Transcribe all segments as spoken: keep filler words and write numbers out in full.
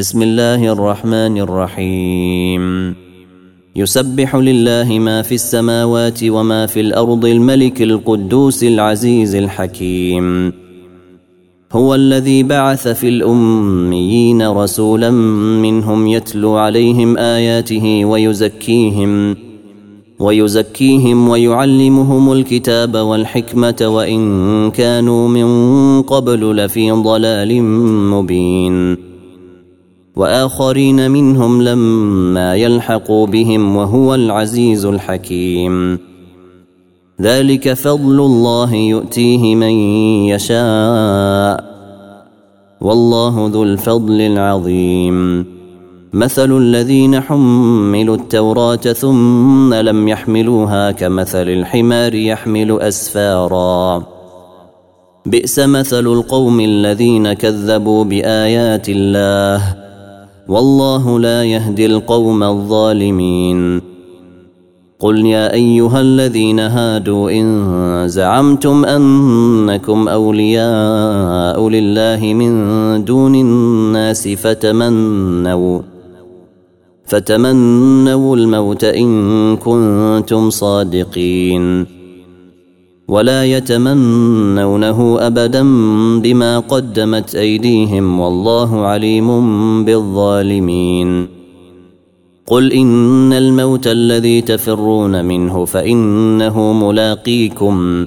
بسم الله الرحمن الرحيم يسبح لله ما في السماوات وما في الأرض الملك القدوس العزيز الحكيم. هو الذي بعث في الأميين رسولا منهم يتلو عليهم آياته ويزكيهم ويزكيهم ويعلمهم الكتاب والحكمة وإن كانوا من قبل لفي ضلال مبين، وآخرين منهم لما يلحقوا بهم وهو العزيز الحكيم. ذلك فضل الله يؤتيه من يشاء والله ذو الفضل العظيم. مثل الذين حملوا التوراة ثم لم يحملوها كمثل الحمار يحمل أسفارا، بئس مثل القوم الذين كذبوا بآيات الله والله لا يهدي القوم الظالمين. قل يا أيها الذين هادوا إن زعمتم أنكم أولياء لله من دون الناس فتمنوا فتمنوا الموت إن كنتم صادقين، ولا يتمنونه أبدا بما قدمت أيديهم والله عليم بالظالمين. قل إن الموت الذي تفرون منه فإنه ملاقيكم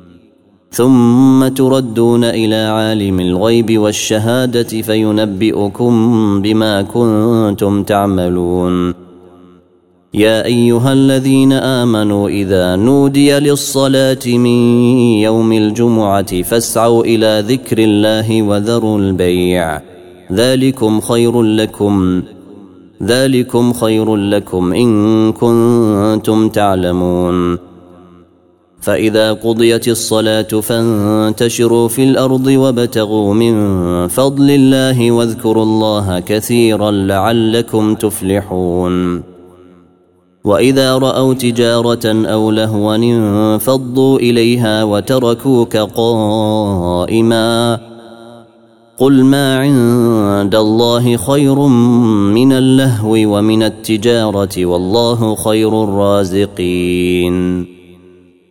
ثم تردون إلى عالم الغيب والشهادة فينبئكم بما كنتم تعملون. يا أيها الذين آمنوا إذا نودي للصلاة من يوم الجمعة فاسعوا إلى ذكر الله وذروا البيع، ذلكم خير لكم ذلكم خير لكم إن كنتم تعلمون. فإذا قضيت الصلاة فانتشروا في الأرض وابتغوا من فضل الله واذكروا الله كثيرا لعلكم تفلحون. وإذا رأوا تجارة أو لهوا انفضوا إليها وتركوك قائما، قل ما عند الله خير من اللهو ومن التجارة والله خير الرازقين.